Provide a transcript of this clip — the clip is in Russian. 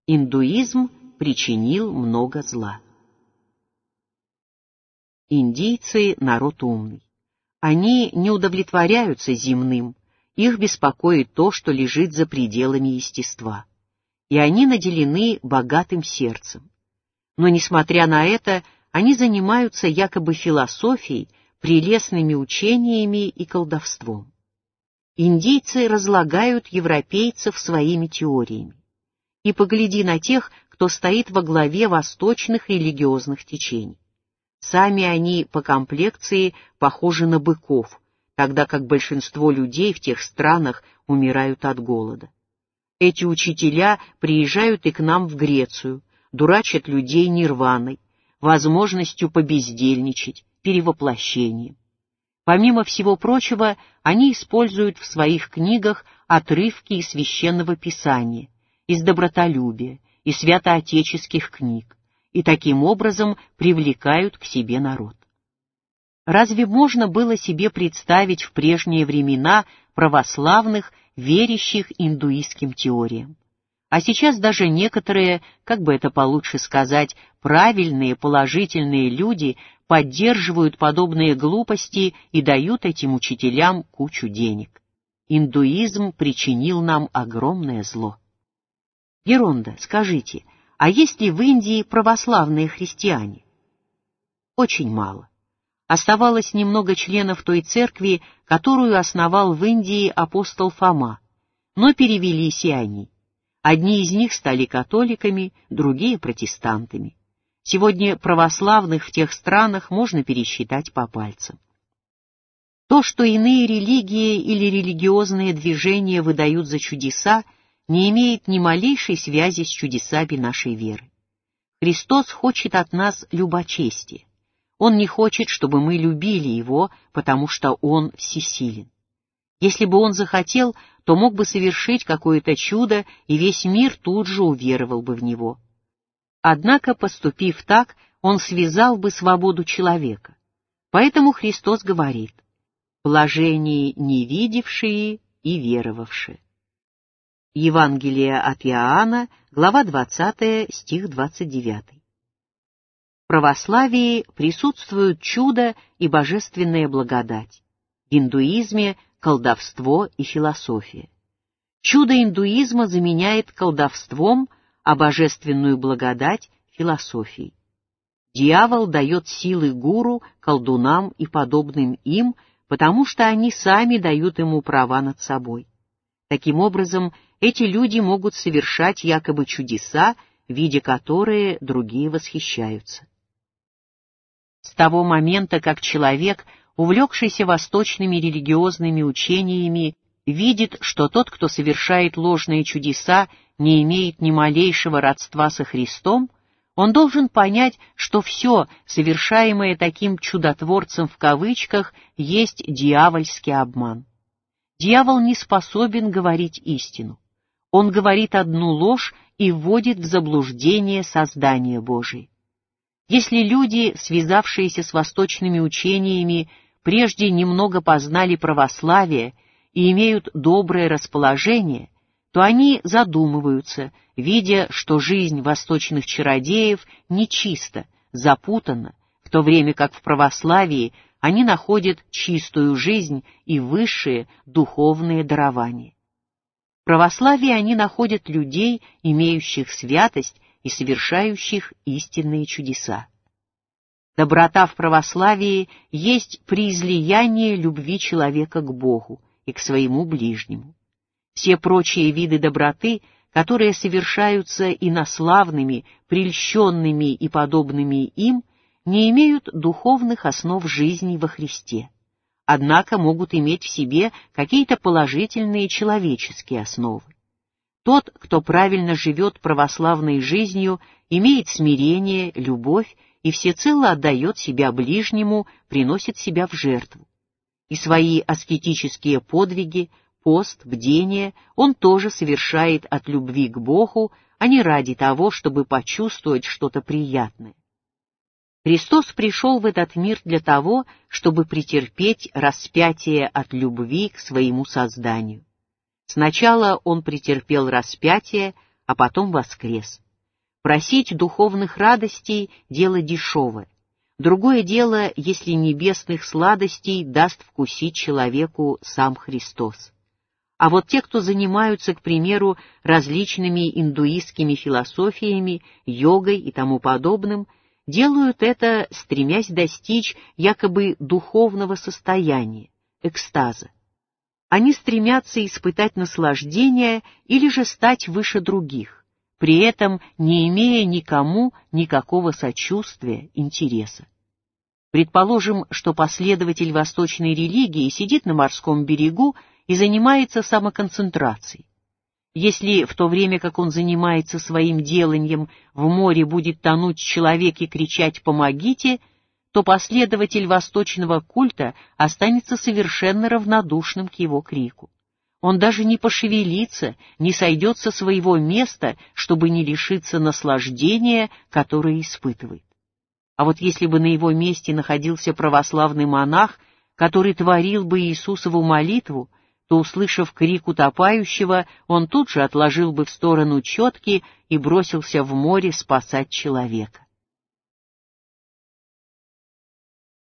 Индуизм причинил много зла. Индийцы — народ умный. Они не удовлетворяются земным, их беспокоит то, что лежит за пределами естества. И они наделены богатым сердцем. Но, несмотря на это, они занимаются якобы философией, прелестными учениями и колдовством. Индийцы разлагают европейцев своими теориями. И погляди на тех, кто стоит во главе восточных религиозных течений. Сами они по комплекции похожи на быков, тогда как большинство людей в тех странах умирают от голода. Эти учителя приезжают и к нам в Грецию, дурачат людей нирваной, возможностью побездельничать, перевоплощением. Помимо всего прочего, они используют в своих книгах отрывки из Священного Писания, из добротолюбия и святоотеческих книг, и таким образом привлекают к себе народ. Разве можно было себе представить в прежние времена православных, верящих индуистским теориям? А сейчас даже некоторые, как бы это получше сказать, правильные, положительные люди поддерживают подобные глупости и дают этим учителям кучу денег. Индуизм причинил нам огромное зло. Геронда, скажите, а есть ли в Индии православные христиане? Очень мало. Оставалось немного членов той церкви, которую основал в Индии апостол Фома, но перевелись и они. Одни из них стали католиками, другие — протестантами. Сегодня православных в тех странах можно пересчитать по пальцам. То, что иные религии или религиозные движения выдают за чудеса, не имеет ни малейшей связи с чудесами нашей веры. Христос хочет от нас любочестия. Он не хочет, чтобы мы любили Его, потому что Он всесилен. Если бы Он захотел, то мог бы совершить какое-то чудо, и весь мир тут же уверовал бы в Него. Однако, поступив так, Он связал бы свободу человека. Поэтому Христос говорит: «Блаженные невидевшие и веровавшие». Евангелие от Иоанна, глава 20, стих 29. В православии присутствуют чудо и божественная благодать. В индуизме — колдовство и философия. Чудо индуизма заменяет колдовством, а божественную благодать — философией. Дьявол дает силы гуру, колдунам и подобным им, потому что они сами дают ему права над собой. Таким образом, эти люди могут совершать якобы чудеса, видя которые другие восхищаются. С того момента, как человек, увлекшийся восточными религиозными учениями, видит, что тот, кто совершает ложные чудеса, не имеет ни малейшего родства со Христом, он должен понять, что все, совершаемое таким «чудотворцем» в кавычках, есть дьявольский обман. Дьявол не способен говорить истину. Он говорит одну ложь и вводит в заблуждение создание Божие. Если люди, связавшиеся с восточными учениями, прежде немного познали православие и имеют доброе расположение, то они задумываются, видя, что жизнь восточных чародеев нечиста, запутана, в то время как в православии они находят чистую жизнь и высшие духовные дарования. В православии они находят людей, имеющих святость и совершающих истинные чудеса. Доброта в православии есть преизлияние любви человека к Богу и к своему ближнему. Все прочие виды доброты, которые совершаются инославными, прельщенными и подобными им, не имеют духовных основ жизни во Христе, однако могут иметь в себе какие-то положительные человеческие основы. Тот, кто правильно живет православной жизнью, имеет смирение, любовь и всецело отдает себя ближнему, приносит себя в жертву. И свои аскетические подвиги, пост, бдение он тоже совершает от любви к Богу, а не ради того, чтобы почувствовать что-то приятное. Христос пришел в этот мир для того, чтобы претерпеть распятие от любви к своему созданию. Сначала он претерпел распятие, а потом воскрес. Просить духовных радостей — дело дешевое. Другое дело, если небесных сладостей даст вкусить человеку сам Христос. А вот те, кто занимаются, к примеру, различными индуистскими философиями, йогой и тому подобным, делают это, стремясь достичь якобы духовного состояния, экстаза. Они стремятся испытать наслаждение или же стать выше других, при этом не имея никому никакого сочувствия, интереса. Предположим, что последователь восточной религии сидит на морском берегу и занимается самоконцентрацией. Если в то время, как он занимается своим деланьем, в море будет тонуть человек и кричать «помогите», то последователь восточного культа останется совершенно равнодушным к его крику. Он даже не пошевелится, не сойдет со своего места, чтобы не лишиться наслаждения, которое испытывает. А вот если бы на его месте находился православный монах, который творил бы Иисусову молитву, то, услышав крик утопающего, он тут же отложил бы в сторону четки и бросился в море спасать человека.